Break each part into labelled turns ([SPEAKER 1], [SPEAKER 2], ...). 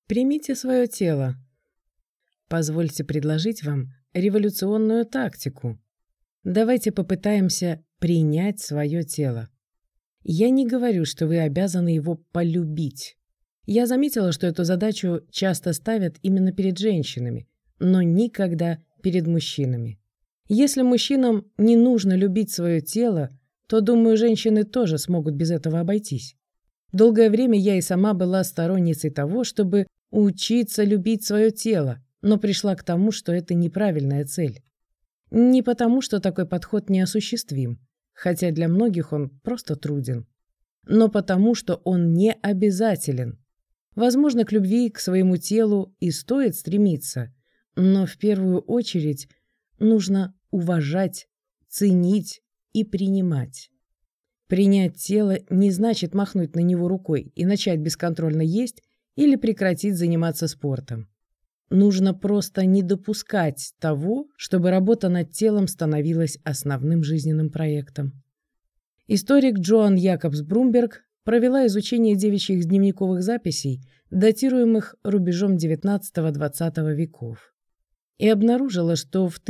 [SPEAKER 1] Примите свое тело. Позвольте предложить вам революционную тактику. Давайте попытаемся принять свое тело. Я не говорю, что вы обязаны его полюбить. Я заметила, что эту задачу часто ставят именно перед женщинами, но никогда перед мужчинами. Если мужчинам не нужно любить свое тело, то, думаю, женщины тоже смогут без этого обойтись. Долгое время я и сама была сторонницей того, чтобы учиться любить свое тело, но пришла к тому, что это неправильная цель. Не потому, что такой подход неосуществим, хотя для многих он просто труден, но потому, что он не обязателен. Возможно, к любви к своему телу и стоит стремиться, но в первую очередь нужно уважать, ценить и принимать. Принять тело не значит махнуть на него рукой и начать бесконтрольно есть или прекратить заниматься спортом. Нужно просто не допускать того, чтобы работа над телом становилась основным жизненным проектом. Историк Джоан Якобс Брумберг провела изучение девичьих дневниковых записей, датируемых рубежом XIX-XX веков, и обнаружила, что в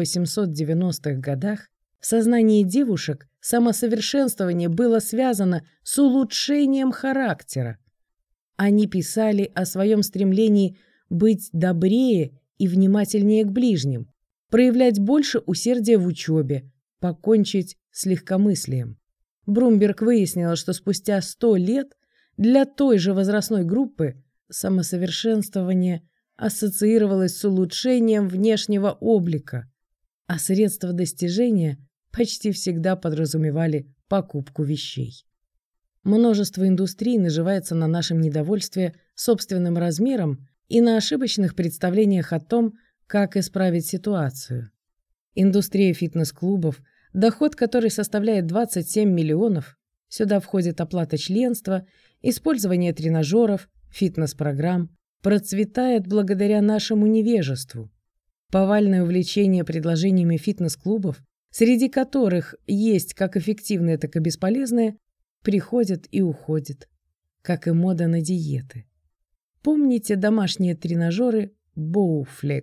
[SPEAKER 1] 1890-х годах в сознании девушек самосовершенствование было связано с улучшением характера. Они писали о своем стремлении быть добрее и внимательнее к ближним, проявлять больше усердия в учебе, покончить с легкомыслием. Брумберг выяснила, что спустя 100 лет для той же возрастной группы самосовершенствование ассоциировалось с улучшением внешнего облика, а средства достижения почти всегда подразумевали покупку вещей. Множество индустрий наживается на нашем недовольстве собственным размером и на ошибочных представлениях о том, как исправить ситуацию. Индустрия фитнес-клубов, доход которой составляет 27 миллионов, сюда входит оплата членства, использование тренажеров, фитнес-программ, процветает благодаря нашему невежеству. Повальное увлечение предложениями фитнес-клубов, среди которых есть как эффективные, так и бесполезные, приходит и уходит, как и мода на диеты. Помните домашние тренажеры Bowflex?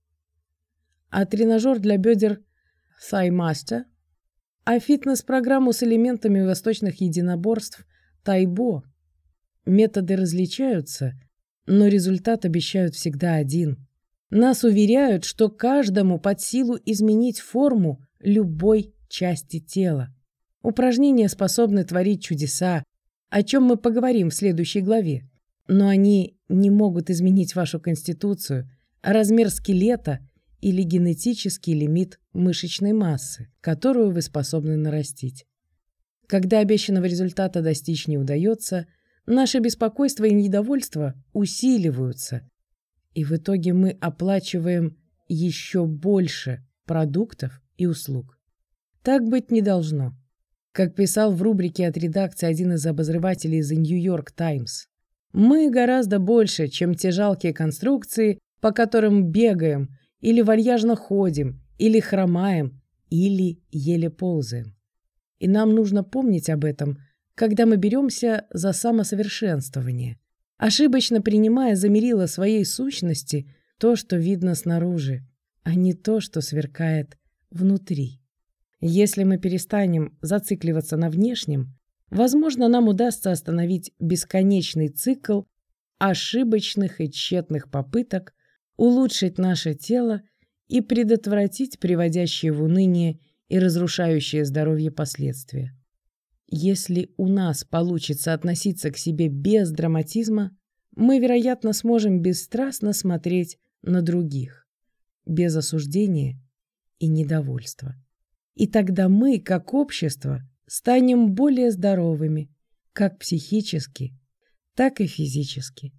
[SPEAKER 1] А тренажер для бедер Thighmaster? А фитнес-программу с элементами восточных единоборств Тайбо? Методы различаются, но результат обещают всегда один. Нас уверяют, что каждому под силу изменить форму любой части тела. Упражнения способны творить чудеса, о чем мы поговорим в следующей главе. Но они не могут изменить вашу конституцию, размер скелета или генетический лимит мышечной массы, которую вы способны нарастить. Когда обещанного результата достичь не удается, наше беспокойство и недовольство усиливаются, и в итоге мы оплачиваем еще больше продуктов и услуг. Так быть не должно. Как писал в рубрике от редакции один из обозревателей The New York Times, мы гораздо больше, чем те жалкие конструкции, по которым бегаем, или вальяжно ходим, или хромаем, или еле ползаем. И нам нужно помнить об этом, когда мы беремся за самосовершенствование, ошибочно принимая за мерило своей сущности то, что видно снаружи, а не то, что сверкает внутри. Если мы перестанем зацикливаться на внешнем, возможно, нам удастся остановить бесконечный цикл ошибочных и тщетных попыток улучшить наше тело и предотвратить приводящие в уныние и разрушающие здоровье последствия. Если у нас получится относиться к себе без драматизма, мы, вероятно, сможем бесстрастно смотреть на других, без осуждения и недовольства. И тогда мы, как общество, станем более здоровыми, как психически, так и физически.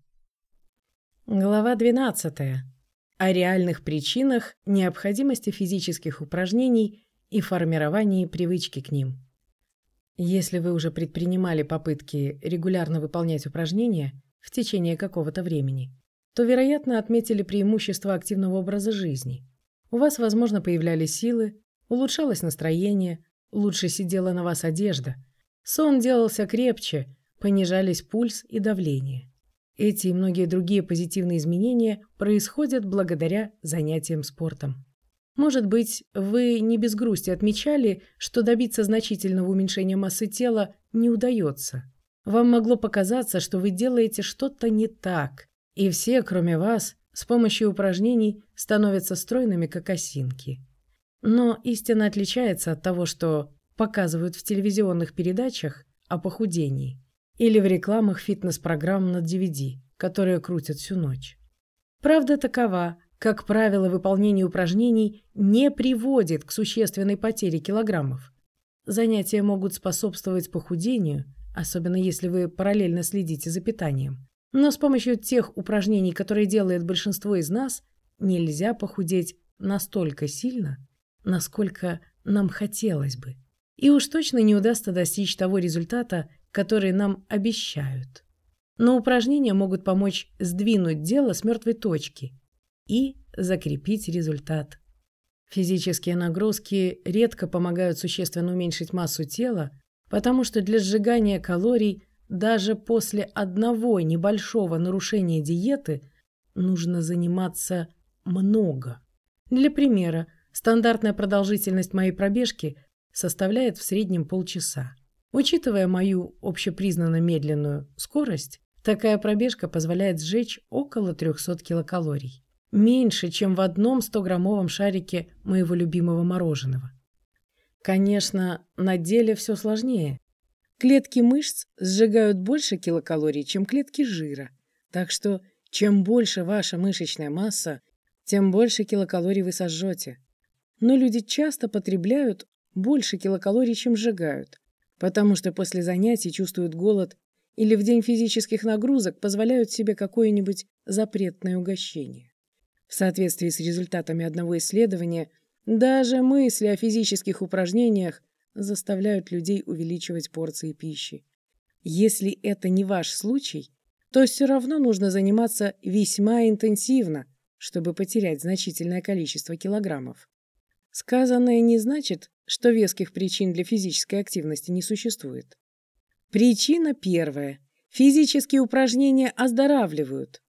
[SPEAKER 1] Глава 12. О реальных причинах необходимости физических упражнений и формировании привычки к ним. Если вы уже предпринимали попытки регулярно выполнять упражнения в течение какого-то времени, то, вероятно, отметили преимущества активного образа жизни. У вас, возможно, появлялись силы, улучшалось настроение, лучше сидела на вас одежда, сон делался крепче, понижались пульс и давление. Эти и многие другие позитивные изменения происходят благодаря занятиям спортом. Может быть, вы не без грусти отмечали, что добиться значительного уменьшения массы тела не удается. Вам могло показаться, что вы делаете что-то не так, и все, кроме вас, с помощью упражнений становятся стройными, как осинки. Но истина отличается от того, что показывают в телевизионных передачах о похудении или в рекламах фитнес-программ на DVD, которые крутят всю ночь. Правда такова: как правило, выполнение упражнений не приводит к существенной потере килограммов. Занятия могут способствовать похудению, особенно если вы параллельно следите за питанием. Но с помощью тех упражнений, которые делает большинство из нас, нельзя похудеть настолько сильно, насколько нам хотелось бы. И уж точно не удастся достичь того результата, который нам обещают. Но упражнения могут помочь сдвинуть дело с мертвой точки и закрепить результат. Физические нагрузки редко помогают существенно уменьшить массу тела, потому что для сжигания калорий даже после одного небольшого нарушения диеты нужно заниматься много. Для примера, стандартная продолжительность моей пробежки составляет в среднем полчаса. Учитывая мою общепризнанно медленную скорость, такая пробежка позволяет сжечь около 300 килокалорий. Меньше, чем в одном 100-граммовом шарике моего любимого мороженого. Конечно, на деле все сложнее. Клетки мышц сжигают больше килокалорий, чем клетки жира. Так что, чем больше ваша мышечная масса, тем больше килокалорий вы сожжете. Но люди часто потребляют больше килокалорий, чем сжигают, потому что после занятий чувствуют голод или в день физических нагрузок позволяют себе какое-нибудь запретное угощение. В соответствии с результатами одного исследования, даже мысли о физических упражнениях заставляют людей увеличивать порции пищи. Если это не ваш случай, то все равно нужно заниматься весьма интенсивно, чтобы потерять значительное количество килограммов. Сказанное не значит, что веских причин для физической активности не существует. Причина первая. Физические упражнения оздоравливают.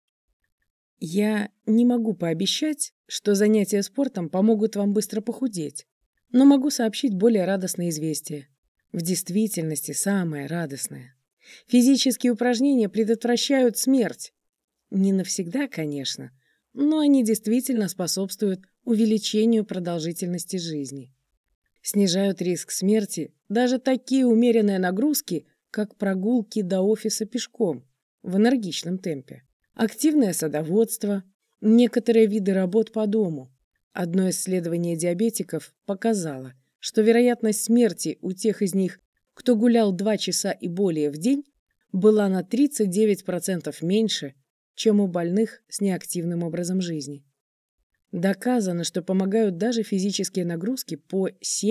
[SPEAKER 1] Я не могу пообещать, что занятия спортом помогут вам быстро похудеть, но могу сообщить более радостное известие. В действительности самое радостное. Физические упражнения предотвращают смерть. Не навсегда, конечно, но они действительно способствуют увеличению продолжительности жизни. Снижают риск смерти даже такие умеренные нагрузки, как прогулки до офиса пешком в энергичном темпе. Активное садоводство, некоторые виды работ по дому. Одно исследование диабетиков показало, что вероятность смерти у тех из них, кто гулял 2 часа и более в день, была на 39% меньше, чем у больных с неактивным образом жизни. Доказано, что помогают даже физические нагрузки по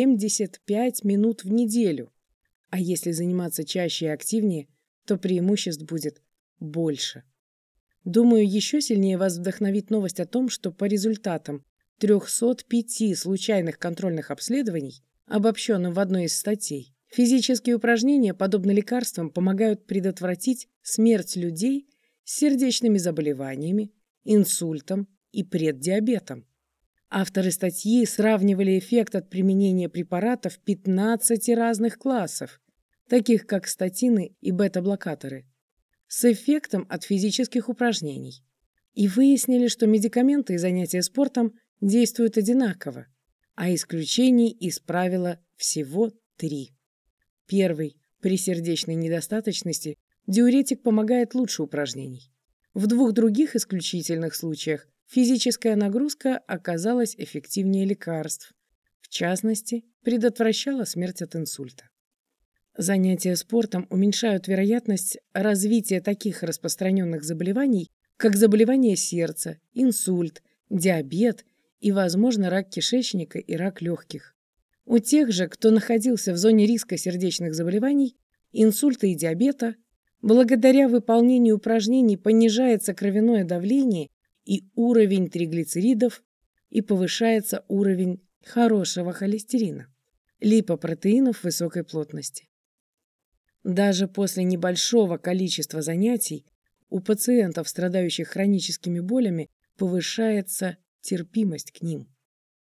[SPEAKER 1] 75 минут в неделю. А если заниматься чаще и активнее, то преимуществ будет больше. Думаю, еще сильнее вас вдохновит новость о том, что по результатам 305 случайных контрольных обследований, обобщенным в одной из статей, физические упражнения, подобно лекарствам, помогают предотвратить смерть людей с сердечными заболеваниями, инсультом и преддиабетом. Авторы статьи сравнивали эффект от применения препаратов 15 разных классов, таких как статины и бета-блокаторы, с эффектом от физических упражнений. И выяснили, что медикаменты и занятия спортом действуют одинаково, а исключений из правила всего 3. Первый. При сердечной недостаточности диуретик помогает лучше упражнений. В 2 других исключительных случаях физическая нагрузка оказалась эффективнее лекарств. В частности, предотвращала смерть от инсульта. Занятия спортом уменьшают вероятность развития таких распространенных заболеваний, как заболевание сердца, инсульт, диабет и, возможно, рак кишечника и рак легких. У тех же, кто находился в зоне риска сердечных заболеваний, инсульта и диабета, благодаря выполнению упражнений понижается кровяное давление и уровень триглицеридов, и повышается уровень хорошего холестерина, липопротеинов высокой плотности. Даже после небольшого количества занятий у пациентов, страдающих хроническими болями, повышается терпимость к ним.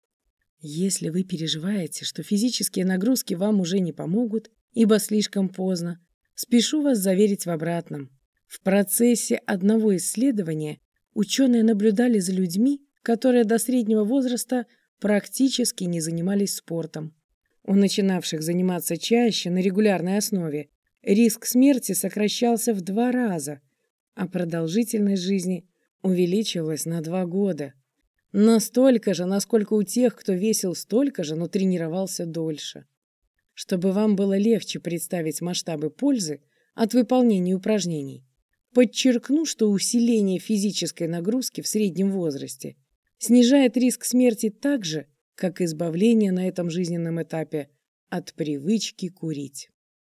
[SPEAKER 1] Если вы переживаете, что физические нагрузки вам уже не помогут, ибо слишком поздно, спешу вас заверить в обратном. В процессе одного исследования ученые наблюдали за людьми, которые до среднего возраста практически не занимались спортом. У начинавших заниматься чаще на регулярной основе риск смерти сокращался в 2 раза, а продолжительность жизни увеличилась на 2 года. Настолько же, насколько у тех, кто весил столько же, но тренировался дольше. Чтобы вам было легче представить масштабы пользы от выполнения упражнений, подчеркну, что усиление физической нагрузки в среднем возрасте снижает риск смерти так же, как избавление на этом жизненном этапе от привычки курить.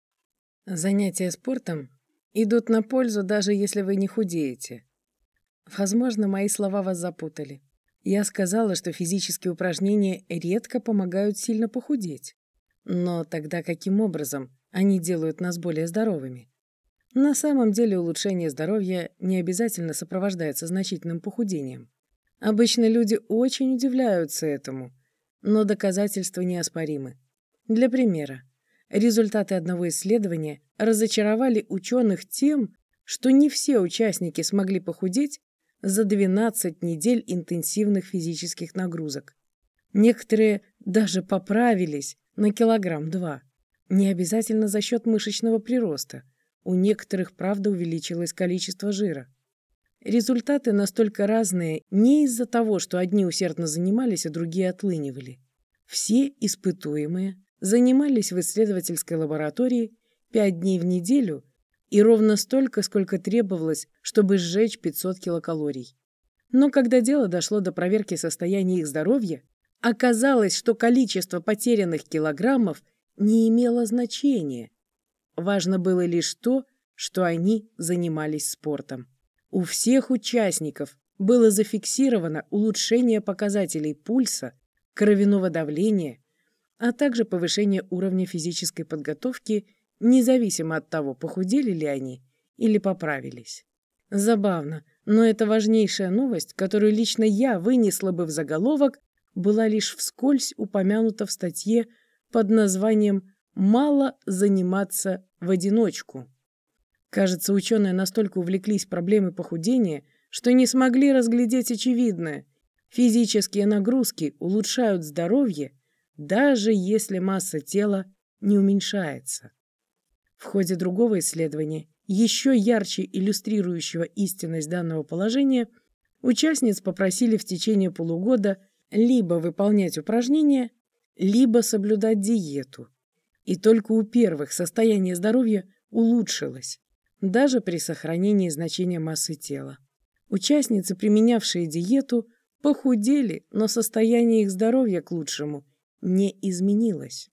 [SPEAKER 1] Занятия спортом идут на пользу, даже если вы не худеете. Возможно, мои слова вас запутали. Я сказала, что физические упражнения редко помогают сильно похудеть. Но тогда каким образом они делают нас более здоровыми? На самом деле улучшение здоровья не обязательно сопровождается значительным похудением. Обычно люди очень удивляются этому, но доказательства неоспоримы. Для примера, результаты одного исследования разочаровали ученых тем, что не все участники смогли похудеть за 12 недель интенсивных физических нагрузок. Некоторые даже поправились на 1-2 килограмма. Не обязательно за счет мышечного прироста. У некоторых, правда, увеличилось количество жира. Результаты настолько разные не из-за того, что одни усердно занимались, а другие отлынивали. Все испытуемые занимались в исследовательской лаборатории 5 дней в неделю и ровно столько, сколько требовалось, чтобы сжечь 500 килокалорий. Но когда дело дошло до проверки состояния их здоровья, оказалось, что количество потерянных килограммов не имело значения. Важно было лишь то, что они занимались спортом. У всех участников было зафиксировано улучшение показателей пульса, кровяного давления, а также повышение уровня физической подготовки, независимо от того, похудели ли они или поправились. Забавно, но эта важнейшая новость, которую лично я вынесла бы в заголовок, была лишь вскользь упомянута в статье под названием «Мало заниматься в одиночку». Кажется, ученые настолько увлеклись проблемой похудения, что не смогли разглядеть очевидное. Физические нагрузки улучшают здоровье, даже если масса тела не уменьшается. В ходе другого исследования, еще ярче иллюстрирующего истинность данного положения, участниц попросили в течение полугода либо выполнять упражнения, либо соблюдать диету. И только у первых состояние здоровья улучшилось, даже при сохранении значения массы тела. Участницы, применявшие диету, похудели, но состояние их здоровья к лучшему не изменилось.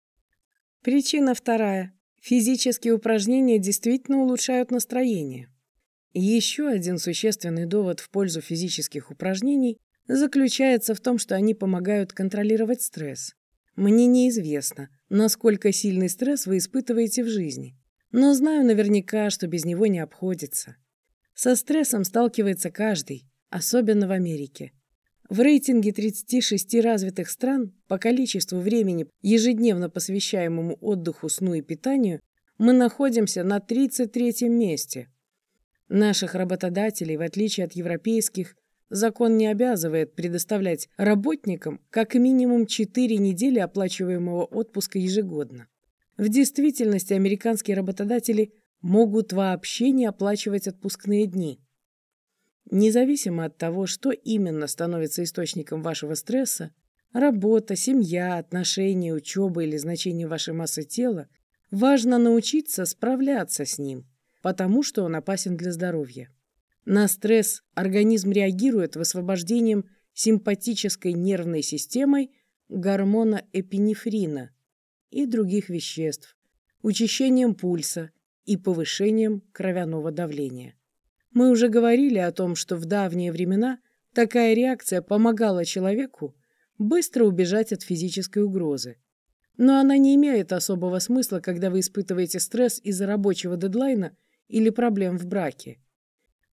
[SPEAKER 1] Причина вторая. Физические упражнения действительно улучшают настроение. Еще один существенный довод в пользу физических упражнений заключается в том, что они помогают контролировать стресс. Мне неизвестно, насколько сильный стресс вы испытываете в жизни, но знаю наверняка, что без него не обходится. Со стрессом сталкивается каждый, особенно в Америке. В рейтинге 36 развитых стран по количеству времени, ежедневно посвящаемому отдыху, сну и питанию, мы находимся на 33-м месте. Наших работодателей, в отличие от европейских, закон не обязывает предоставлять работникам как минимум 4 недели оплачиваемого отпуска ежегодно. В действительности американские работодатели могут вообще не оплачивать отпускные дни. Независимо от того, что именно становится источником вашего стресса, работа, семья, отношения, учеба или значение вашей массы тела, важно научиться справляться с ним, потому что он опасен для здоровья. На стресс организм реагирует высвобождением симпатической нервной системой гормона эпинефрина и других веществ, учащением пульса и повышением кровяного давления. Мы уже говорили о том, что в давние времена такая реакция помогала человеку быстро убежать от физической угрозы. Но она не имеет особого смысла, когда вы испытываете стресс из-за рабочего дедлайна или проблем в браке.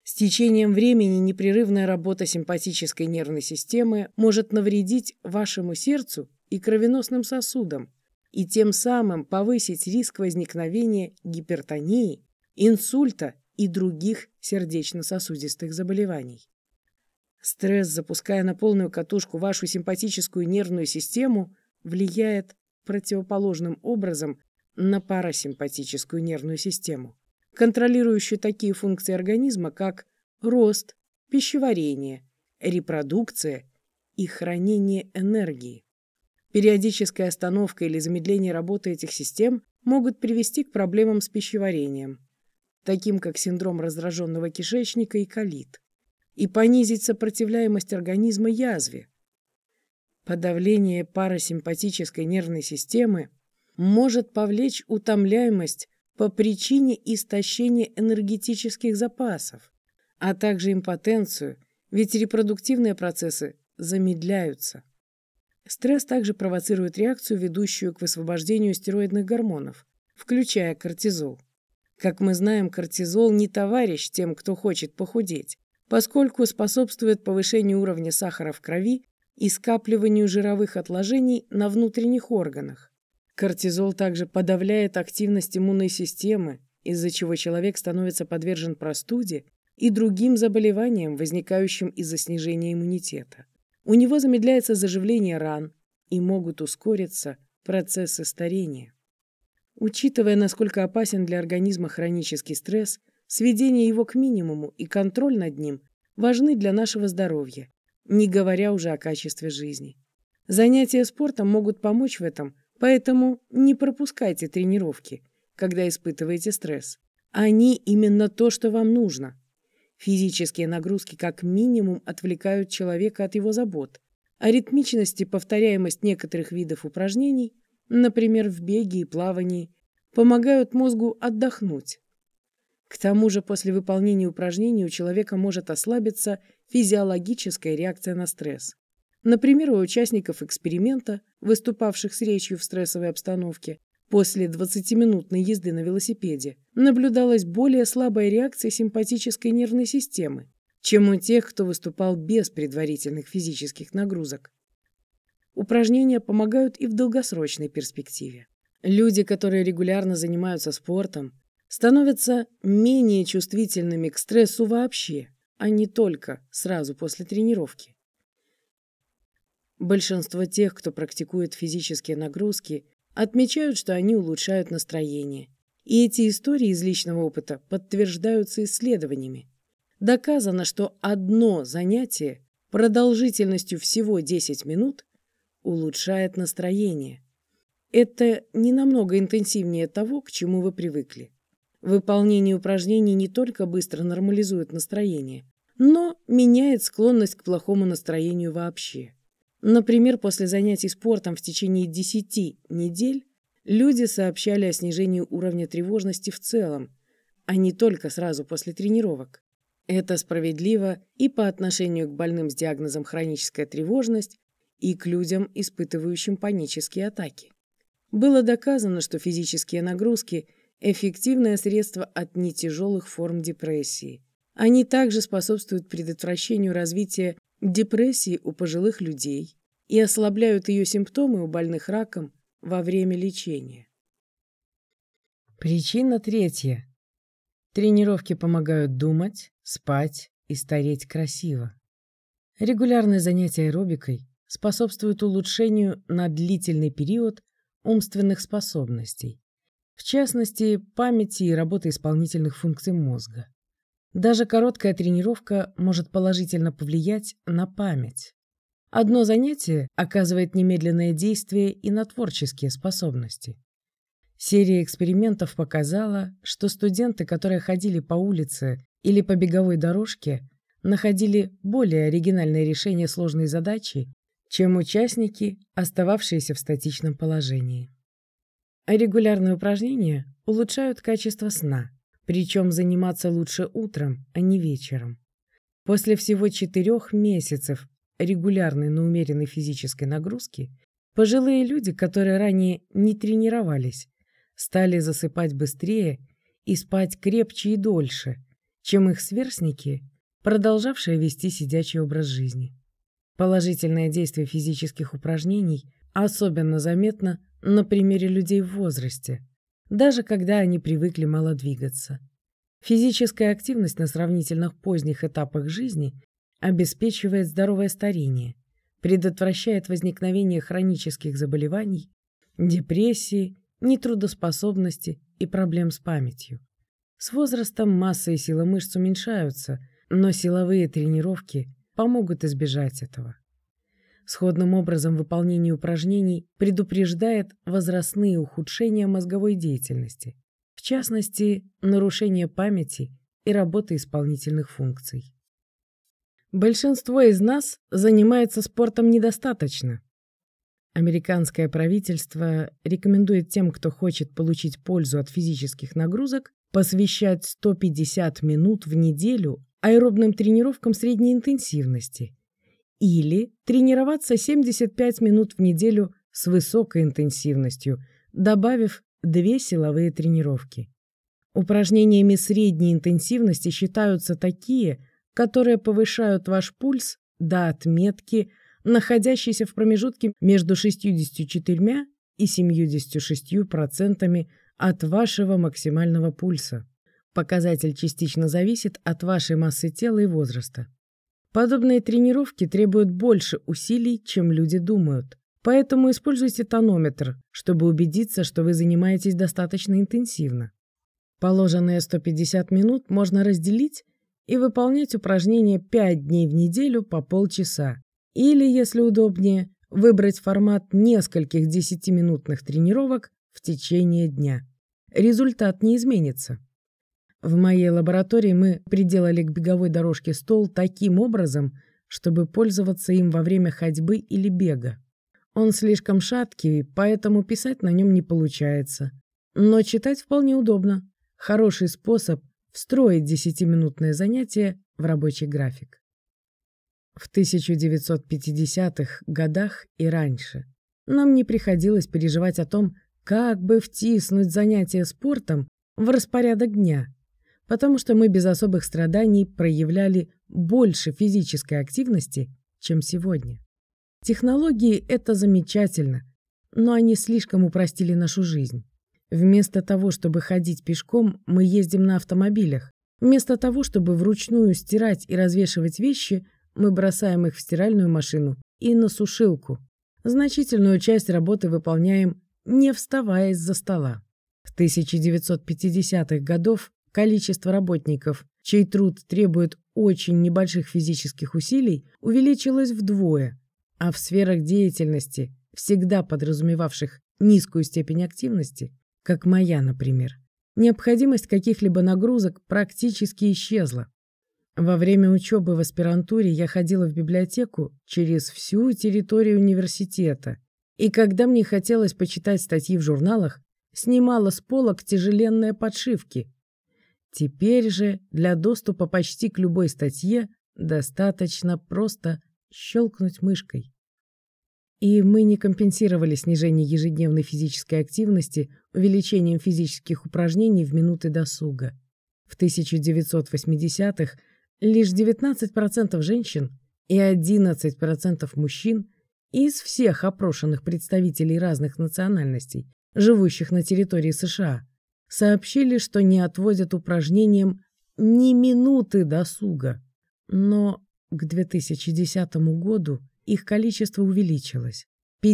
[SPEAKER 1] С течением времени непрерывная работа симпатической нервной системы может навредить вашему сердцу и кровеносным сосудам и тем самым повысить риск возникновения гипертонии, инсульта и других сердечно-сосудистых заболеваний. Стресс, запуская на полную катушку вашу симпатическую нервную систему, влияет противоположным образом на парасимпатическую нервную систему, контролирующую такие функции организма, как рост, пищеварение, репродукция и хранение энергии. Периодическая остановка или замедление работы этих систем могут привести к проблемам с пищеварением, таким как синдром раздраженного кишечника и колит, и понизить сопротивляемость организма язве. Подавление парасимпатической нервной системы может повлечь утомляемость по причине истощения энергетических запасов, а также импотенцию, ведь репродуктивные процессы замедляются. Стресс также провоцирует реакцию, ведущую к высвобождению стероидных гормонов, включая кортизол. Как мы знаем, кортизол не товарищ тем, кто хочет похудеть, поскольку способствует повышению уровня сахара в крови и скапливанию жировых отложений на внутренних органах. Кортизол также подавляет активность иммунной системы, из-за чего человек становится подвержен простуде и другим заболеваниям, возникающим из-за снижения иммунитета. У него замедляется заживление ран и могут ускориться процессы старения. Учитывая, насколько опасен для организма хронический стресс, сведение его к минимуму и контроль над ним важны для нашего здоровья, не говоря уже о качестве жизни. Занятия спортом могут помочь в этом, поэтому не пропускайте тренировки, когда испытываете стресс. Они именно то, что вам нужно. Физические нагрузки как минимум отвлекают человека от его забот, а ритмичность и повторяемость некоторых видов упражнений, например, в беге и плавании, помогают мозгу отдохнуть. К тому же после выполнения упражнений у человека может ослабиться физиологическая реакция на стресс. Например, у участников эксперимента, выступавших с речью в стрессовой обстановке, после 20-минутной езды на велосипеде наблюдалась более слабая реакция симпатической нервной системы, чем у тех, кто выступал без предварительных физических нагрузок. Упражнения помогают и в долгосрочной перспективе. Люди, которые регулярно занимаются спортом, становятся менее чувствительными к стрессу вообще, а не только сразу после тренировки. Большинство тех, кто практикует физические нагрузки, отмечают, что они улучшают настроение. И эти истории из личного опыта подтверждаются исследованиями. Доказано, что одно занятие продолжительностью всего 10 минут улучшает настроение. Это не намного интенсивнее того, к чему вы привыкли. Выполнение упражнений не только быстро нормализует настроение, но меняет склонность к плохому настроению вообще. Например, после занятий спортом в течение 10 недель люди сообщали о снижении уровня тревожности в целом, а не только сразу после тренировок. Это справедливо и по отношению к больным с диагнозом хроническая тревожность, и к людям, испытывающим панические атаки. Было доказано, что физические нагрузки – эффективное средство от нетяжелых форм депрессии. Они также способствуют предотвращению развития депрессии у пожилых людей и ослабляют ее симптомы у больных раком во время лечения. Причина третья. Тренировки помогают думать, спать и стареть красиво. Регулярное занятие аэробикой способствует улучшению на длительный период умственных способностей, в частности, памяти и работы исполнительных функций мозга. Даже короткая тренировка может положительно повлиять на память. Одно занятие оказывает немедленное действие и на творческие способности. Серия экспериментов показала, что студенты, которые ходили по улице или по беговой дорожке, находили более оригинальное решение сложной задачи, чем участники, остававшиеся в статичном положении. Регулярные упражнения улучшают качество сна, причем заниматься лучше утром, а не вечером. После всего 4 месяцев регулярной, но умеренной физической нагрузки пожилые люди, которые ранее не тренировались, стали засыпать быстрее и спать крепче и дольше, чем их сверстники, продолжавшие вести сидячий образ жизни. Положительное действие физических упражнений особенно заметно на примере людей в возрасте, даже когда они привыкли мало двигаться. Физическая активность на сравнительно поздних этапах жизни обеспечивает здоровое старение, предотвращает возникновение хронических заболеваний, депрессии, нетрудоспособности и проблем с памятью. С возрастом масса и сила мышц уменьшаются, но силовые тренировки помогут избежать этого. Сходным образом выполнение упражнений предупреждает возрастные ухудшения мозговой деятельности, в частности, нарушение памяти и работы исполнительных функций. Большинство из нас занимается спортом недостаточно. Американское правительство рекомендует тем, кто хочет получить пользу от физических нагрузок, посвящать 150 минут в неделю аэробным тренировкам средней интенсивности или тренироваться 75 минут в неделю с высокой интенсивностью, добавив 2 силовые тренировки. Упражнениями средней интенсивности считаются такие, которые повышают ваш пульс до отметки, находящейся в промежутке между 64 и 76% от вашего максимального пульса. Показатель частично зависит от вашей массы тела и возраста. Подобные тренировки требуют больше усилий, чем люди думают. Поэтому используйте тонометр, чтобы убедиться, что вы занимаетесь достаточно интенсивно. Положенные 150 минут можно разделить и выполнять упражнения 5 дней в неделю по полчаса. Или, если удобнее, выбрать формат нескольких 10-минутных тренировок в течение дня. Результат не изменится. В моей лаборатории мы приделали к беговой дорожке стол таким образом, чтобы пользоваться им во время ходьбы или бега. Он слишком шаткий, поэтому писать на нем не получается. Но читать вполне удобно. Хороший способ встроить 10-минутное занятие в рабочий график. В 1950-х годах и раньше нам не приходилось переживать о том, как бы втиснуть занятия спортом в распорядок дня, потому что мы без особых страданий проявляли больше физической активности, чем сегодня. Технологии — это замечательно, но они слишком упростили нашу жизнь. Вместо того, чтобы ходить пешком, мы ездим на автомобилях. Вместо того, чтобы вручную стирать и развешивать вещи, мы бросаем их в стиральную машину и на сушилку. Значительную часть работы выполняем, не вставая из-за стола. В 1950-х годах количество работников, чей труд требует очень небольших физических усилий, увеличилось вдвое, а в сферах деятельности, всегда подразумевавших низкую степень активности, как моя, например, необходимость каких-либо нагрузок практически исчезла. Во время учебы в аспирантуре я ходила в библиотеку через всю территорию университета, и когда мне хотелось почитать статьи в журналах, снимала с полок тяжеленные подшивки. Теперь же для доступа почти к любой статье достаточно просто щелкнуть мышкой. И мы не компенсировали снижение ежедневной физической активности увеличением физических упражнений в минуты досуга. В 1980-х лишь 19% женщин и 11% мужчин из всех опрошенных представителей разных национальностей, живущих на территории США, сообщили, что не отводят упражнениям ни минуты досуга. Но к 2010 году их количество увеличилось.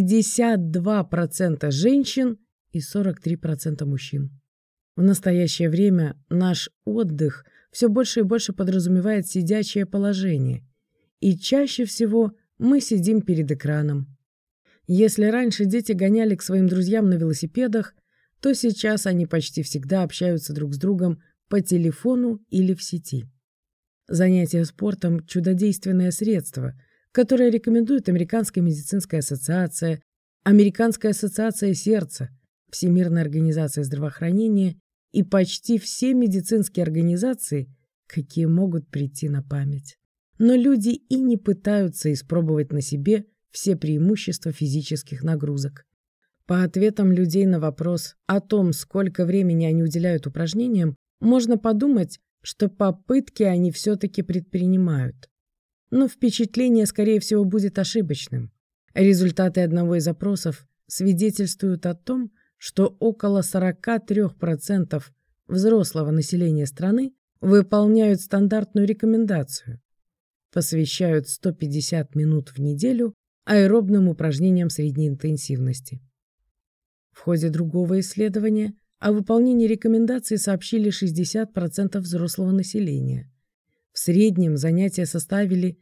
[SPEAKER 1] 52% женщин и 43% мужчин. В настоящее время наш отдых все больше и больше подразумевает сидячее положение, и чаще всего мы сидим перед экраном. Если раньше дети гоняли к своим друзьям на велосипедах, то сейчас они почти всегда общаются друг с другом по телефону или в сети. Занятие спортом – чудодейственное средство, которое рекомендует Американская медицинская ассоциация, Американская ассоциация сердца, Всемирная организация здравоохранения и почти все медицинские организации, какие могут прийти на память. Но люди и не пытаются испробовать на себе все преимущества физических нагрузок. По ответам людей на вопрос о том, сколько времени они уделяют упражнениям, можно подумать, что попытки они все-таки предпринимают. Но впечатление, скорее всего, будет ошибочным. Результаты одного из опросов свидетельствуют о том, что около 43% взрослого населения страны выполняют стандартную рекомендацию, посвящают 150 минут в неделю аэробным упражнениям средней интенсивности. В ходе другого исследования о выполнении рекомендаций сообщили 60% взрослого населения. В среднем занятия составили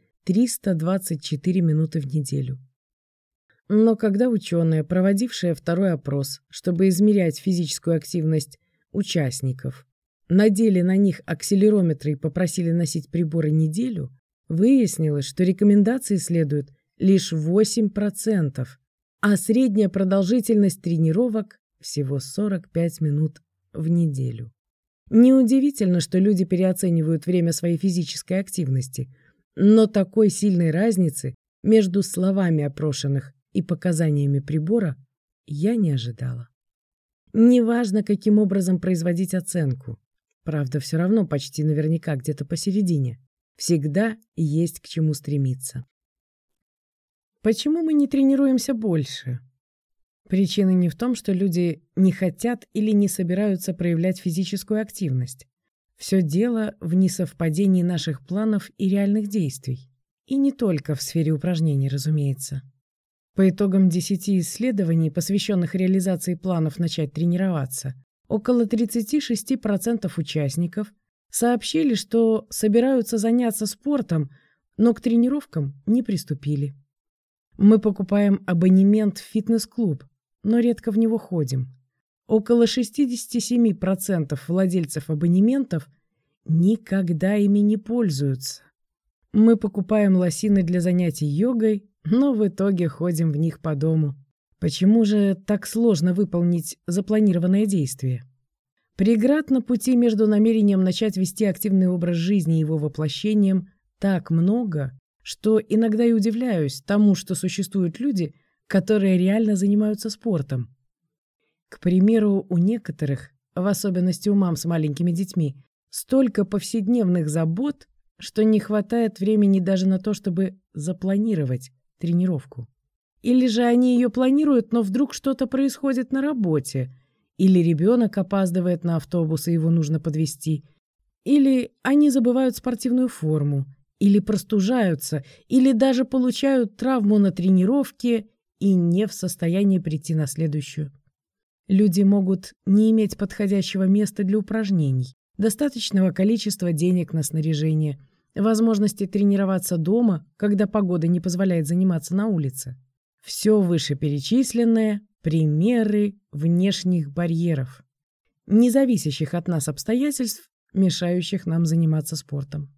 [SPEAKER 1] 324 минуты в неделю. Но когда ученые, проводившие второй опрос, чтобы измерять физическую активность участников, надели на них акселерометры и попросили носить приборы неделю, выяснилось, что рекомендации следуют лишь 8%, а средняя продолжительность тренировок всего 45 минут в неделю. Неудивительно, что люди переоценивают время своей физической активности, но такой сильной разницы между словами опрошенных и показаниями прибора я не ожидала. Неважно, каким образом производить оценку. Правда, все равно почти наверняка где-то посередине. Всегда есть к чему стремиться. Почему мы не тренируемся больше? Причина не в том, что люди не хотят или не собираются проявлять физическую активность. Все дело в несовпадении наших планов и реальных действий. И не только в сфере упражнений, разумеется. По итогам 10 исследований, посвященных реализации планов начать тренироваться, около 36% участников сообщили, что собираются заняться спортом, но к тренировкам не приступили. Мы покупаем абонемент в фитнес-клуб, но редко в него ходим. Около 67% владельцев абонементов никогда ими не пользуются. Мы покупаем лосины для занятий йогой, но в итоге ходим в них по дому. Почему же так сложно выполнить запланированное действие? Преград на пути между намерением начать вести активный образ жизни и его воплощением так много, что иногда и удивляюсь тому, что существуют люди, которые реально занимаются спортом. К примеру, у некоторых, в особенности у мам с маленькими детьми, столько повседневных забот, что не хватает времени даже на то, чтобы запланировать тренировку. Или же они ее планируют, но вдруг что-то происходит на работе, или ребенок опаздывает на автобус, и его нужно подвезти, или они забывают спортивную форму, или простужаются, или даже получают травму на тренировке и не в состоянии прийти на следующую. Люди могут не иметь подходящего места для упражнений, достаточного количества денег на снаряжение, возможности тренироваться дома, когда погода не позволяет заниматься на улице. Все вышеперечисленное – примеры внешних барьеров, не зависящих от нас обстоятельств, мешающих нам заниматься спортом.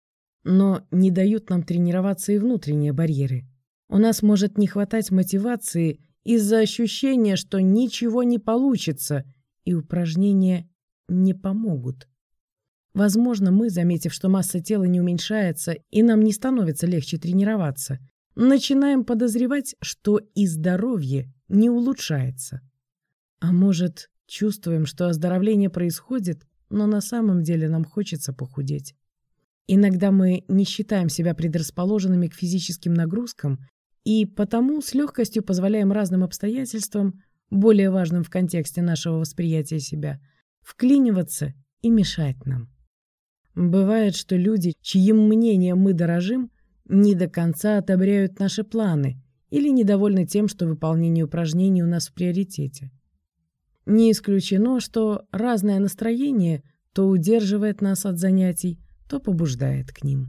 [SPEAKER 1] Но не дают нам тренироваться и внутренние барьеры. У нас может не хватать мотивации из-за ощущения, что ничего не получится, и упражнения не помогут. Возможно, мы, заметив, что масса тела не уменьшается и нам не становится легче тренироваться, начинаем подозревать, что и здоровье не улучшается. А может, чувствуем, что оздоровление происходит, но на самом деле нам хочется похудеть. Иногда мы не считаем себя предрасположенными к физическим нагрузкам и потому с легкостью позволяем разным обстоятельствам, более важным в контексте нашего восприятия себя, вклиниваться и мешать нам. Бывает, что люди, чьим мнением мы дорожим, не до конца одобряют наши планы или недовольны тем, что выполнение упражнений у нас в приоритете. Не исключено, что разное настроение то удерживает нас от занятий, то побуждает к ним.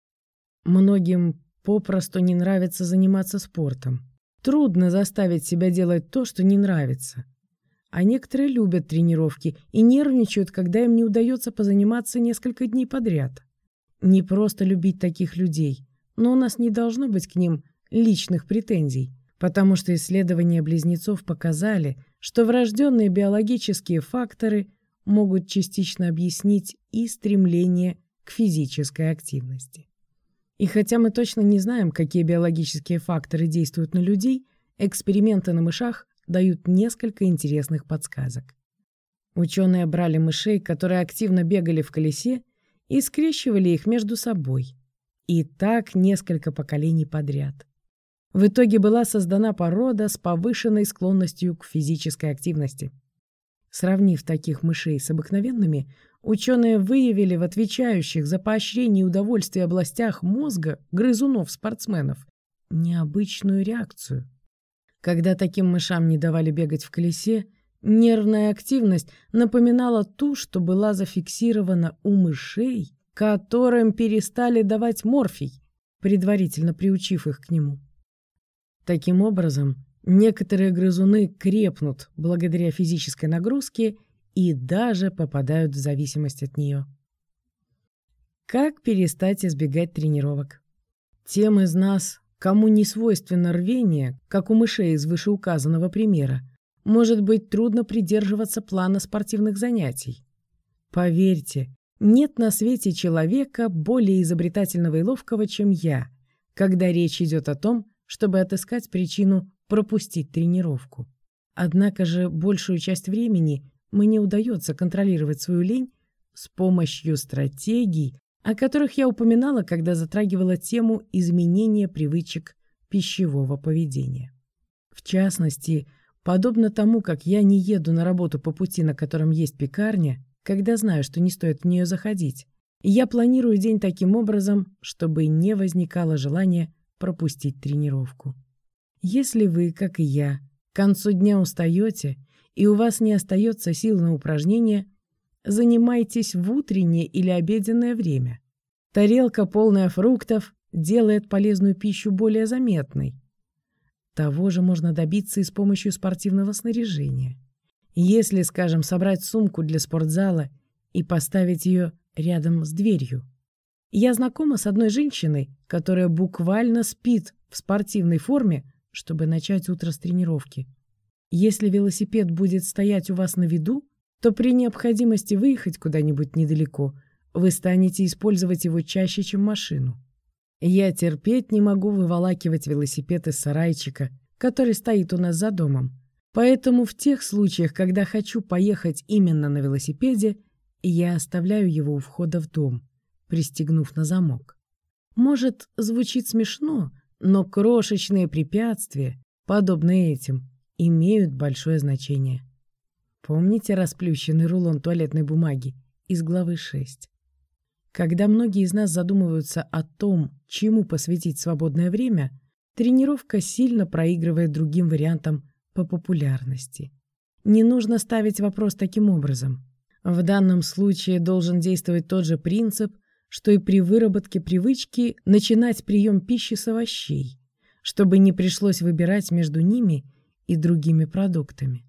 [SPEAKER 1] Многим попросту не нравится заниматься спортом. Трудно заставить себя делать то, что не нравится. А некоторые любят тренировки и нервничают, когда им не удается позаниматься несколько дней подряд. Не просто любить таких людей, но у нас не должно быть к ним личных претензий, потому что исследования близнецов показали, что врожденные биологические факторы могут частично объяснить и стремление к физической активности. И хотя мы точно не знаем, какие биологические факторы действуют на людей, эксперименты на мышах дают несколько интересных подсказок. Ученые брали мышей, которые активно бегали в колесе, и скрещивали их между собой. И так несколько поколений подряд. В итоге была создана порода с повышенной склонностью к физической активности. Сравнив таких мышей с обыкновенными, ученые выявили в отвечающих за поощрение и удовольствие областях мозга грызунов-спортсменов необычную реакцию. Когда таким мышам не давали бегать в колесе, нервная активность напоминала ту, что была зафиксирована у мышей, которым перестали давать морфий, предварительно приучив их к нему. Таким образом, некоторые грызуны крепнут благодаря физической нагрузке и даже попадают в зависимость от нее. Как перестать избегать тренировок? Тем из нас, кому не свойственно рвение, как у мышей из вышеуказанного примера, может быть трудно придерживаться плана спортивных занятий. Поверьте, нет на свете человека более изобретательного и ловкого, чем я, когда речь идет о том, чтобы отыскать причину пропустить тренировку. Однако же большую часть времени мне удается контролировать свою лень с помощью стратегий, о которых я упоминала, когда затрагивала тему изменения привычек пищевого поведения. В частности, подобно тому, как я не еду на работу по пути, на котором есть пекарня, когда знаю, что не стоит в нее заходить, я планирую день таким образом, чтобы не возникало желания пропустить тренировку. Если вы, как и я, к концу дня устаете и у вас не остается сил на упражнения, занимайтесь в утреннее или обеденное время. Тарелка, полная фруктов, делает полезную пищу более заметной. Того же можно добиться и с помощью спортивного снаряжения. Если, скажем, собрать сумку для спортзала и поставить ее рядом с дверью. Я знакома с одной женщиной, которая буквально спит в спортивной форме, чтобы начать утро с тренировки. Если велосипед будет стоять у вас на виду, то при необходимости выехать куда-нибудь недалеко вы станете использовать его чаще, чем машину. Я терпеть не могу выволакивать велосипед из сарайчика, который стоит у нас за домом. Поэтому в тех случаях, когда хочу поехать именно на велосипеде, я оставляю его у входа в дом, пристегнув на замок. Может, звучит смешно, но крошечные препятствия, подобные этим, имеют большое значение. Помните расплющенный рулон туалетной бумаги из главы 6? Когда многие из нас задумываются о том, чему посвятить свободное время, тренировка сильно проигрывает другим вариантам по популярности. Не нужно ставить вопрос таким образом. В данном случае должен действовать тот же принцип, что и при выработке привычки начинать прием пищи с овощей, чтобы не пришлось выбирать между ними и другими продуктами.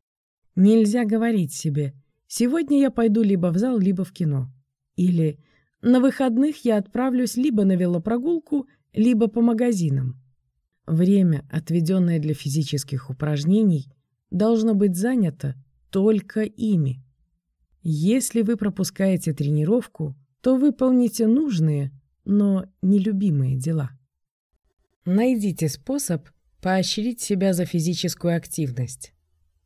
[SPEAKER 1] Нельзя говорить себе «сегодня я пойду либо в зал, либо в кино» или «на выходных я отправлюсь либо на велопрогулку, либо по магазинам». Время, отведенное для физических упражнений, должно быть занято только ими. Если вы пропускаете тренировку, то выполните нужные, но нелюбимые дела. Найдите способ поощрить себя за физическую активность.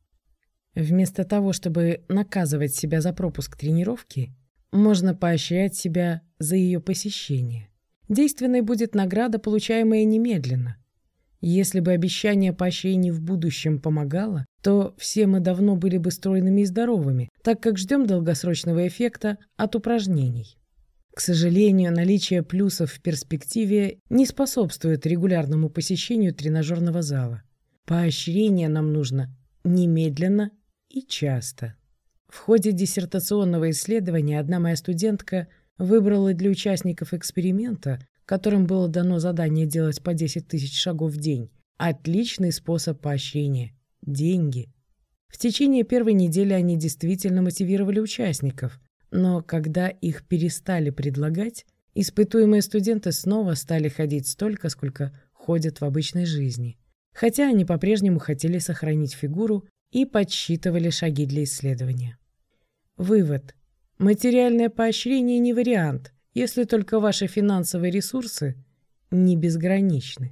[SPEAKER 1] Вместо того, чтобы наказывать себя за пропуск тренировки, можно поощрять себя за ее посещение. Действенной будет награда, получаемая немедленно. Если бы обещание поощрений в будущем помогало, то все мы давно были бы стройными и здоровыми, так как ждем долгосрочного эффекта от упражнений. К сожалению, наличие плюсов в перспективе не способствует регулярному посещению тренажерного зала. Поощрение нам нужно немедленно и часто. В ходе диссертационного исследования одна моя студентка выбрала для участников эксперимента, которым было дано задание делать по 10 тысяч шагов в день, отличный способ поощрения – деньги. В течение первой недели они действительно мотивировали участников, но когда их перестали предлагать, испытуемые студенты снова стали ходить столько, сколько ходят в обычной жизни, хотя они по-прежнему хотели сохранить фигуру и подсчитывали шаги для исследования. Вывод. Материальное поощрение не вариант, если только ваши финансовые ресурсы не безграничны.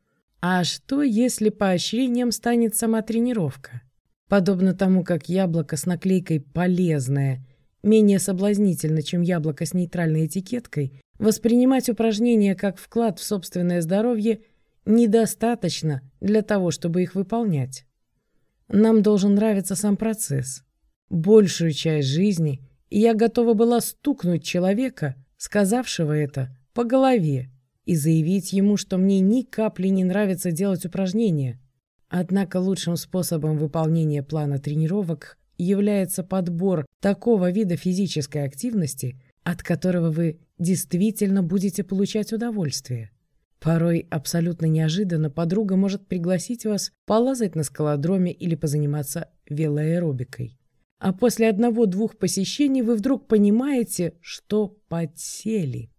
[SPEAKER 1] А что, если поощрением станет сама тренировка? Подобно тому, как яблоко с наклейкой «полезное» менее соблазнительно, чем яблоко с нейтральной этикеткой, воспринимать упражнения как вклад в собственное здоровье недостаточно для того, чтобы их выполнять. Нам должен нравиться сам процесс. Большую часть жизни я готова была стукнуть человека, сказавшего это, по голове и заявить ему, что мне ни капли не нравится делать упражнения. Однако лучшим способом выполнения плана тренировок является подбор такого вида физической активности, от которого вы действительно будете получать удовольствие. Порой абсолютно неожиданно подруга может пригласить вас полазать на скалодроме или позаниматься велоаэробикой. А после 1-2 посещений вы вдруг понимаете, что потели.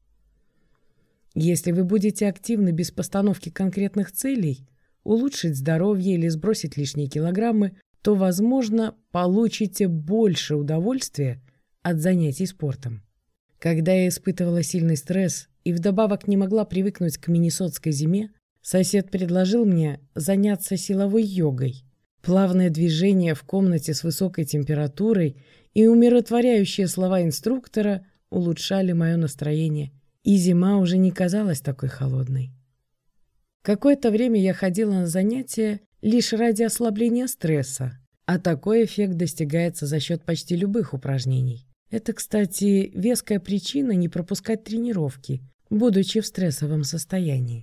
[SPEAKER 1] Если вы будете активны без постановки конкретных целей, улучшить здоровье или сбросить лишние килограммы, то, возможно, получите больше удовольствия от занятий спортом. Когда я испытывала сильный стресс и вдобавок не могла привыкнуть к миннесотской зиме, сосед предложил мне заняться силовой йогой. Плавное движение в комнате с высокой температурой и умиротворяющие слова инструктора улучшали мое настроение, и зима уже не казалась такой холодной. Какое-то время я ходила на занятия лишь ради ослабления стресса, а такой эффект достигается за счет почти любых упражнений. Это, кстати, веская причина не пропускать тренировки, будучи в стрессовом состоянии.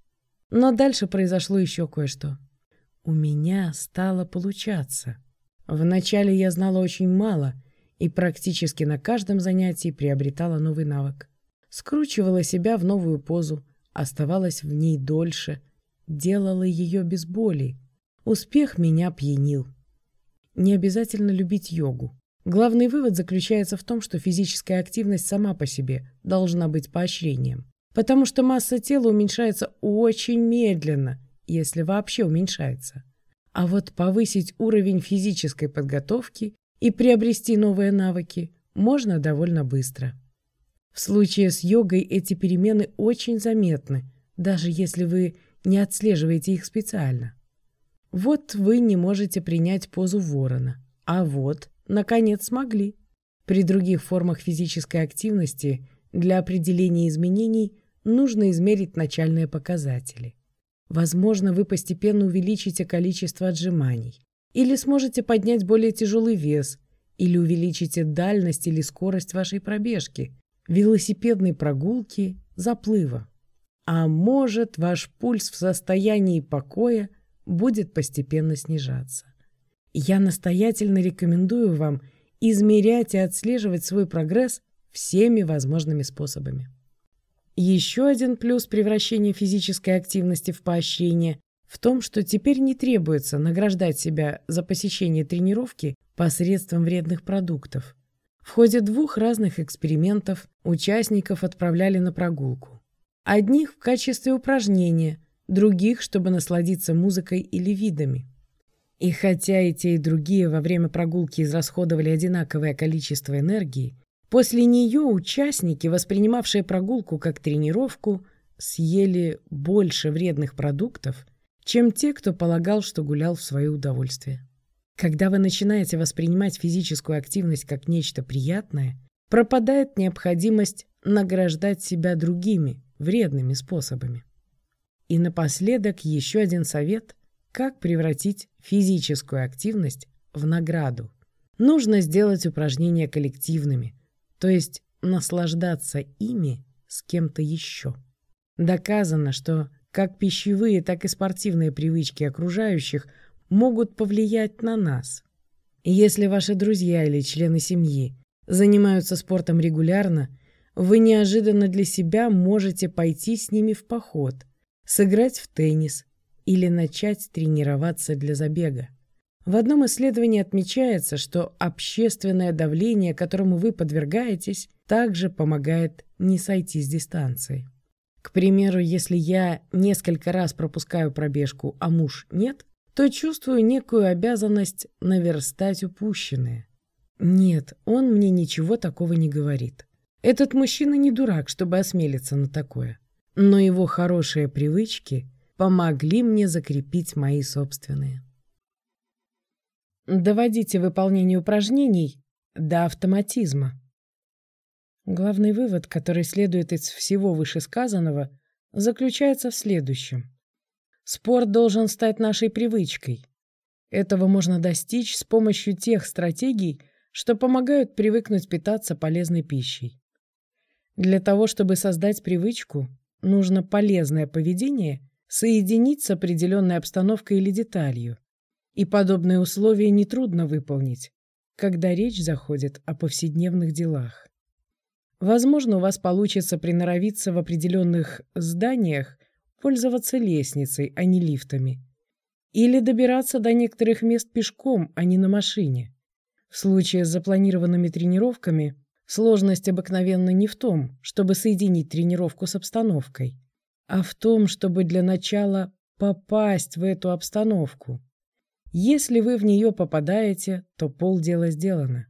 [SPEAKER 1] Но дальше произошло еще кое-что. У меня стало получаться. Вначале я знала очень мало и практически на каждом занятии приобретала новый навык. Скручивала себя в новую позу, оставалась в ней дольше, делала ее без боли. Успех меня пьянил. Не обязательно любить йогу. Главный вывод заключается в том, что физическая активность сама по себе должна быть поощрением, потому что масса тела уменьшается очень медленно, если вообще уменьшается. А вот повысить уровень физической подготовки и приобрести новые навыки можно довольно быстро. В случае с йогой эти перемены очень заметны, даже если вы не отслеживаете их специально. Вот вы не можете принять позу ворона, а вот, наконец, смогли. При других формах физической активности для определения изменений нужно измерить начальные показатели. Возможно, вы постепенно увеличите количество отжиманий, или сможете поднять более тяжелый вес, или увеличите дальность или скорость вашей пробежки, велосипедной прогулки, заплыва. А может, ваш пульс в состоянии покоя будет постепенно снижаться. Я настоятельно рекомендую вам измерять и отслеживать свой прогресс всеми возможными способами. Еще один плюс превращения физической активности в поощрение в том, что теперь не требуется награждать себя за посещение тренировки посредством вредных продуктов. В ходе 2 разных экспериментов участников отправляли на прогулку. Одних в качестве упражнения, других, чтобы насладиться музыкой или видами. И хотя и те, и другие во время прогулки израсходовали одинаковое количество энергии, после нее участники, воспринимавшие прогулку как тренировку, съели больше вредных продуктов, чем те, кто полагал, что гулял в свое удовольствие. Когда вы начинаете воспринимать физическую активность как нечто приятное, пропадает необходимость награждать себя другими, вредными способами. И напоследок еще один совет, как превратить физическую активность в награду. Нужно сделать упражнения коллективными, то есть наслаждаться ими с кем-то еще. Доказано, что как пищевые, так и спортивные привычки окружающих могут повлиять на нас. И если ваши друзья или члены семьи занимаются спортом регулярно, вы неожиданно для себя можете пойти с ними в поход, сыграть в теннис или начать тренироваться для забега. В одном исследовании отмечается, что общественное давление, которому вы подвергаетесь, также помогает не сойти с дистанции. К примеру, если я несколько раз пропускаю пробежку, а муж нет, то чувствую некую обязанность наверстать упущенное. Нет, он мне ничего такого не говорит. Этот мужчина не дурак, чтобы осмелиться на такое. Но его хорошие привычки помогли мне закрепить мои собственные. Доводите выполнение упражнений до автоматизма. Главный вывод, который следует из всего вышесказанного, заключается в следующем. Спорт должен стать нашей привычкой. Этого можно достичь с помощью тех стратегий, что помогают привыкнуть питаться полезной пищей. Для того, чтобы создать привычку, нужно полезное поведение соединить с определенной обстановкой или деталью. И подобные условия нетрудно выполнить, когда речь заходит о повседневных делах. Возможно, у вас получится приноровиться в определенных зданиях пользоваться лестницей, а не лифтами. Или добираться до некоторых мест пешком, а не на машине. В случае с запланированными тренировками сложность обыкновенно не в том, чтобы соединить тренировку с обстановкой, а в том, чтобы для начала попасть в эту обстановку. Если вы в нее попадаете, то полдела сделано.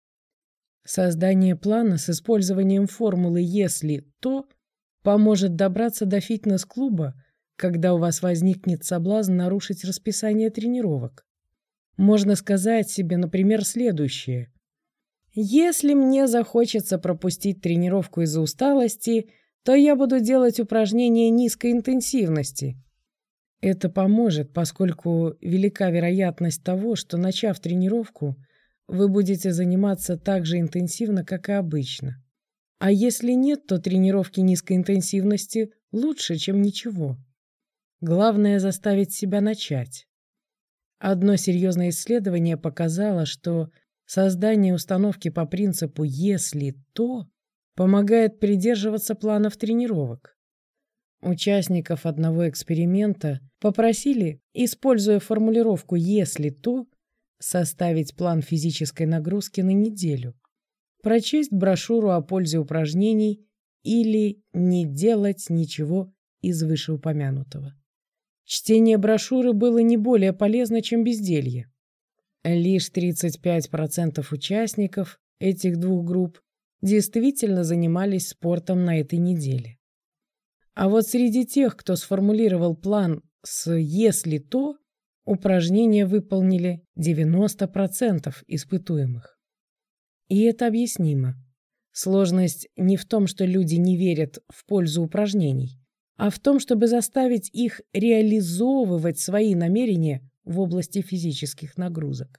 [SPEAKER 1] Создание плана с использованием формулы «если то» поможет добраться до фитнес-клуба, когда у вас возникнет соблазн нарушить расписание тренировок. Можно сказать себе, например, следующее. Если мне захочется пропустить тренировку из-за усталости, то я буду делать упражнения низкой интенсивности. Это поможет, поскольку велика вероятность того, что, начав тренировку, вы будете заниматься так же интенсивно, как и обычно. А если нет, то тренировки низкой интенсивности лучше, чем ничего. Главное заставить себя начать. Одно серьезное исследование показало, что создание установки по принципу «если то» помогает придерживаться планов тренировок. Участников одного эксперимента попросили, используя формулировку «если то», составить план физической нагрузки на неделю, прочесть брошюру о пользе упражнений или не делать ничего из вышеупомянутого. Чтение брошюры было не более полезно, чем безделье. Лишь 35% участников этих двух групп действительно занимались спортом на этой неделе. А вот среди тех, кто сформулировал план с «если то», упражнения выполнили 90% испытуемых. И это объяснимо. Сложность не в том, что люди не верят в пользу упражнений, а в том, чтобы заставить их реализовывать свои намерения в области физических нагрузок.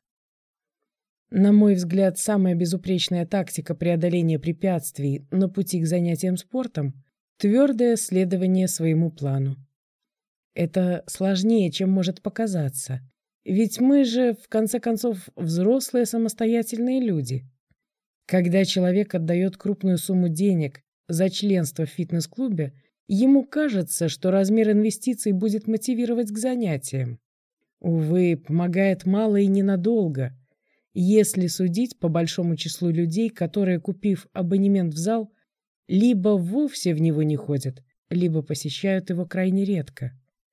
[SPEAKER 1] На мой взгляд, самая безупречная тактика преодоления препятствий на пути к занятиям спортом – твердое следование своему плану. Это сложнее, чем может показаться, ведь мы же, в конце концов, взрослые самостоятельные люди. Когда человек отдает крупную сумму денег за членство в фитнес-клубе, ему кажется, что размер инвестиций будет мотивировать к занятиям. Увы, помогает мало и ненадолго, если судить по большому числу людей, которые, купив абонемент в зал, либо вовсе в него не ходят, либо посещают его крайне редко.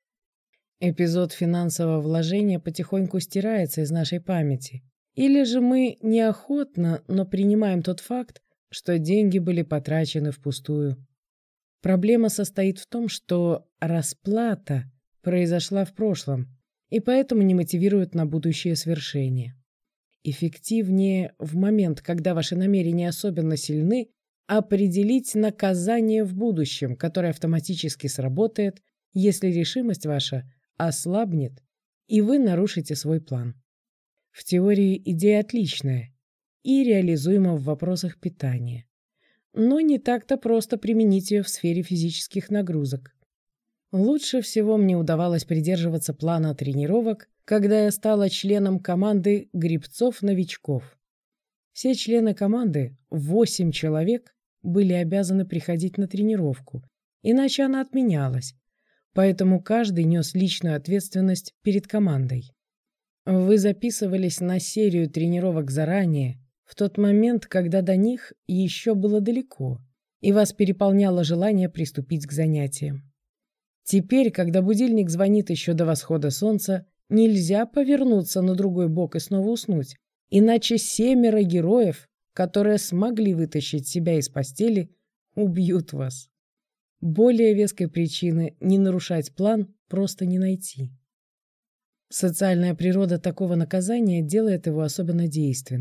[SPEAKER 1] Эпизод финансового вложения потихоньку стирается из нашей памяти. Или же мы неохотно, но принимаем тот факт, что деньги были потрачены впустую. Проблема состоит в том, что расплата произошла в прошлом и поэтому не мотивирует на будущее свершение. Эффективнее в момент, когда ваши намерения особенно сильны, определить наказание в будущем, которое автоматически сработает, если решимость ваша ослабнет, и вы нарушите свой план. В теории идея отличная и реализуема в вопросах питания. Но не так-то просто применить ее в сфере физических нагрузок. Лучше всего мне удавалось придерживаться плана тренировок, когда я стала членом команды гребцов-новичков. Все члены команды, 8 человек, были обязаны приходить на тренировку, иначе она отменялась, поэтому каждый нес личную ответственность перед командой. Вы записывались на серию тренировок заранее, в тот момент, когда до них еще было далеко, и вас переполняло желание приступить к занятиям. Теперь, когда будильник звонит еще до восхода солнца, нельзя повернуться на другой бок и снова уснуть, иначе 7 героев, которые смогли вытащить себя из постели, убьют вас. Более веской причины не нарушать план просто не найти. Социальная природа такого наказания делает его особенно действенным.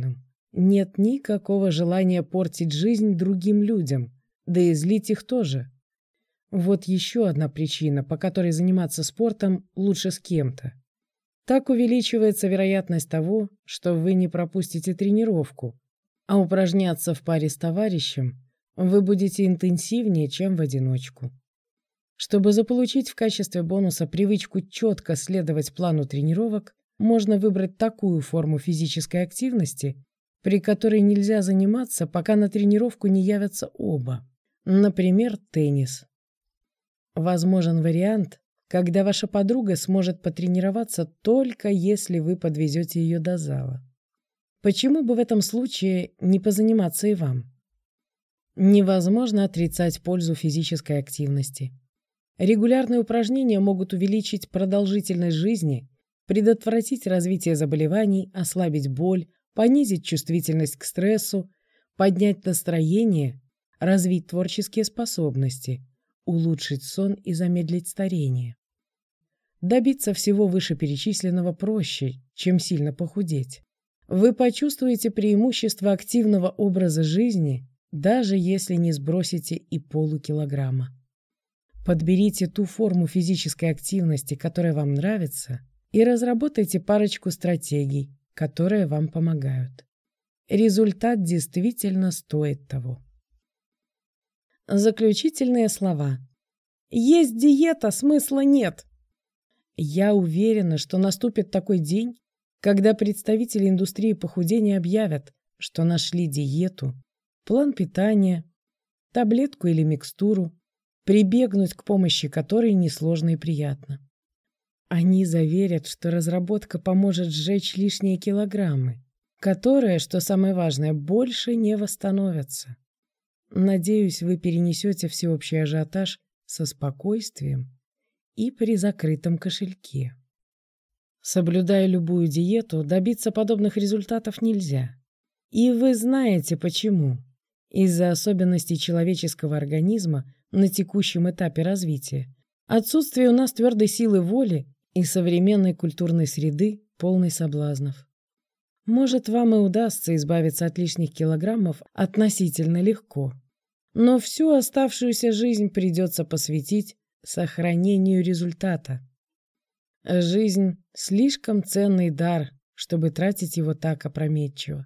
[SPEAKER 1] нет никакого желания портить жизнь другим людям, да и злить их тоже. Вот еще одна причина, по которой заниматься спортом лучше с кем-то. Так увеличивается вероятность того, что вы не пропустите тренировку, а упражняться в паре с товарищем вы будете интенсивнее, чем в одиночку. Чтобы заполучить в качестве бонуса привычку четко следовать плану тренировок, можно выбрать такую форму физической активности, при которой нельзя заниматься, пока на тренировку не явятся оба. Например, теннис. Возможен вариант, когда ваша подруга сможет потренироваться только если вы подвезете ее до зала. Почему бы в этом случае не позаниматься и вам? Невозможно отрицать пользу физической активности. Регулярные упражнения могут увеличить продолжительность жизни, предотвратить развитие заболеваний, ослабить боль, понизить чувствительность к стрессу, поднять настроение, развить творческие способности, улучшить сон и замедлить старение. Добиться всего вышеперечисленного проще, чем сильно похудеть. Вы почувствуете преимущество активного образа жизни, даже если не сбросите и полукилограмма. Подберите ту форму физической активности, которая вам нравится, и разработайте парочку стратегий, которые вам помогают. Результат действительно стоит того. Заключительные слова. Есть диета, смысла нет. Я уверена, что наступит такой день, когда представители индустрии похудения объявят, что нашли диету, план питания, таблетку или микстуру, прибегнуть к помощи которой несложно и приятно. Они заверят, что разработка поможет сжечь лишние килограммы, которые, что самое важное, больше не восстановятся. Надеюсь, вы перенесете всеобщий ажиотаж со спокойствием и при закрытом кошельке. Соблюдая любую диету, добиться подобных результатов нельзя. И вы знаете почему. Из-за особенностей человеческого организма на текущем этапе развития, отсутствие у нас твердой силы воли и современной культурной среды, полной соблазнов. Может, вам и удастся избавиться от лишних килограммов относительно легко, но всю оставшуюся жизнь придется посвятить сохранению результата. Жизнь – слишком ценный дар, чтобы тратить его так опрометчиво.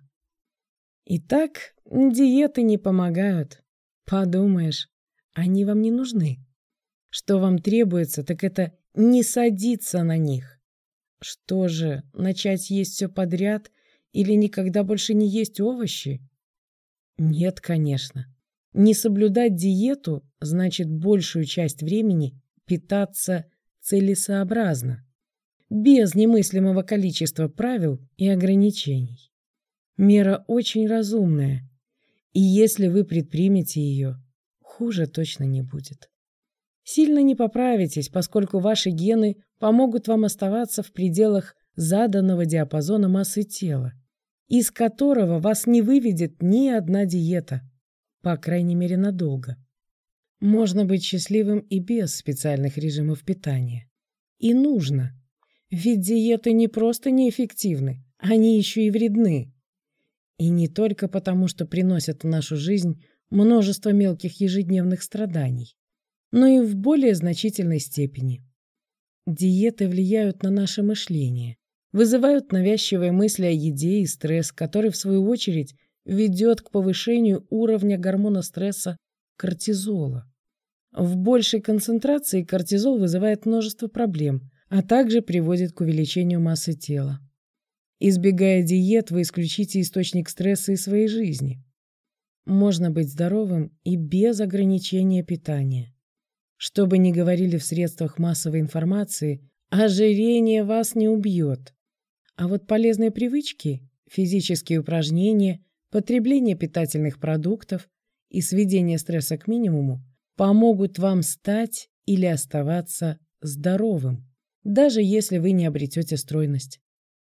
[SPEAKER 1] Итак, диеты не помогают. Подумаешь, они вам не нужны. Что вам требуется, так это не садиться на них. Что же, начать есть все подряд или никогда больше не есть овощи? Нет, конечно. Не соблюдать диету значит большую часть времени питаться целесообразно, без немыслимого количества правил и ограничений. Мера очень разумная, и если вы предпримете ее, хуже точно не будет. Сильно не поправитесь, поскольку ваши гены помогут вам оставаться в пределах заданного диапазона массы тела, из которого вас не выведет ни одна диета, по крайней мере надолго. Можно быть счастливым и без специальных режимов питания. И нужно, ведь диеты не просто неэффективны, они еще и вредны. И не только потому, что приносят в нашу жизнь множество мелких ежедневных страданий, но и в более значительной степени. Диеты влияют на наше мышление, вызывают навязчивые мысли о еде и стресс, который, в свою очередь, ведет к повышению уровня гормона стресса кортизола. В большей концентрации кортизол вызывает множество проблем, а также приводит к увеличению массы тела. Избегая диет, вы исключите источник стресса из своей жизни. Можно быть здоровым и без ограничения питания. Что бы ни говорили в средствах массовой информации, ожирение вас не убьет. А вот полезные привычки, физические упражнения, потребление питательных продуктов и сведение стресса к минимуму помогут вам стать или оставаться здоровым, даже если вы не обретете стройность.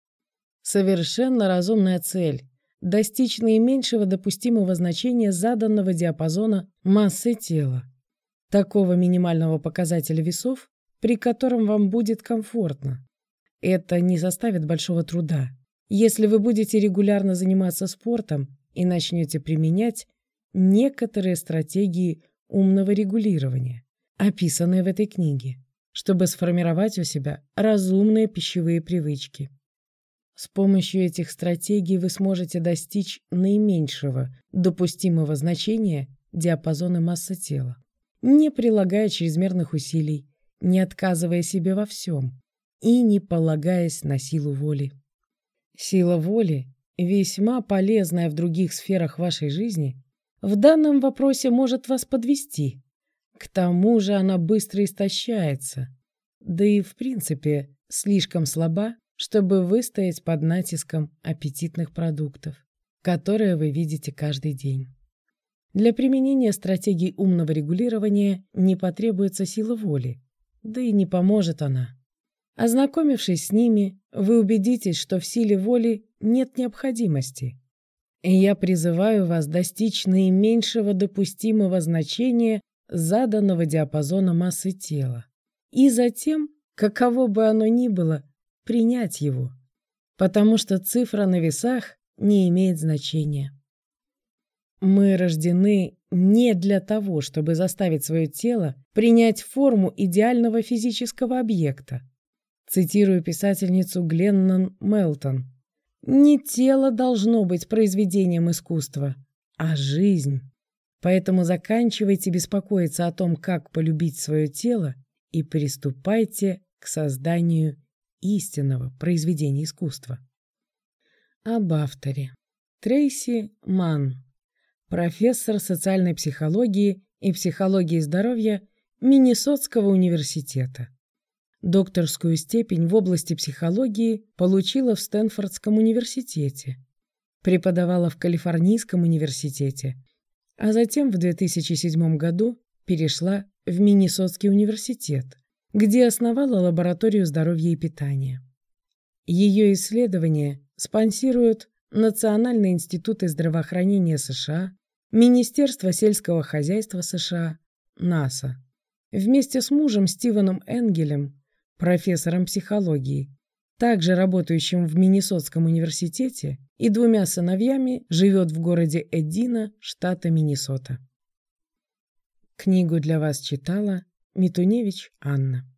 [SPEAKER 1] Совершенно разумная цель – достичь наименьшего допустимого значения заданного диапазона массы тела, такого минимального показателя весов, при котором вам будет комфортно. Это не составит большого труда, если вы будете регулярно заниматься спортом и начнете применять некоторые стратегии умного регулирования, описанные в этой книге, чтобы сформировать у себя разумные пищевые привычки. С помощью этих стратегий вы сможете достичь наименьшего допустимого значения диапазона массы тела, не прилагая чрезмерных усилий, не отказывая себе во всем и не полагаясь на силу воли. Сила воли, весьма полезная в других сферах вашей жизни, в данном вопросе может вас подвести. К тому же она быстро истощается, да и в принципе слишком слаба, чтобы выстоять под натиском аппетитных продуктов, которые вы видите каждый день. Для применения стратегий умного регулирования не потребуется сила воли, да и не поможет она. Ознакомившись с ними, вы убедитесь, что в силе воли нет необходимости. И я призываю вас достичь наименьшего допустимого значения заданного диапазона массы тела. И затем, каково бы оно ни было, принять его, потому что цифра на весах не имеет значения. Мы рождены не для того, чтобы заставить свое тело принять форму идеального физического объекта. Цитирую писательницу Гленнон Мелтон. Не тело должно быть произведением искусства, а жизнь. Поэтому заканчивайте беспокоиться о том, как полюбить свое тело, и приступайте к созданию истинного произведения искусства. Об авторе. Трейси Манн, профессор социальной психологии и психологии здоровья Миннесотского университета. Докторскую степень в области психологии получила в Стэнфордском университете, преподавала в Калифорнийском университете, а затем в 2007 году перешла в Миннесотский университет, где основала лабораторию здоровья и питания. Ее исследования спонсируют Национальные институты здравоохранения США, Министерство сельского хозяйства США, НАСА. Вместе с мужем Стивеном Энгелем, профессором психологии, также работающим в Миннесотском университете, и двумя сыновьями живет в городе Эдина, штата Миннесота. Книгу для вас читала Митуневич Анна.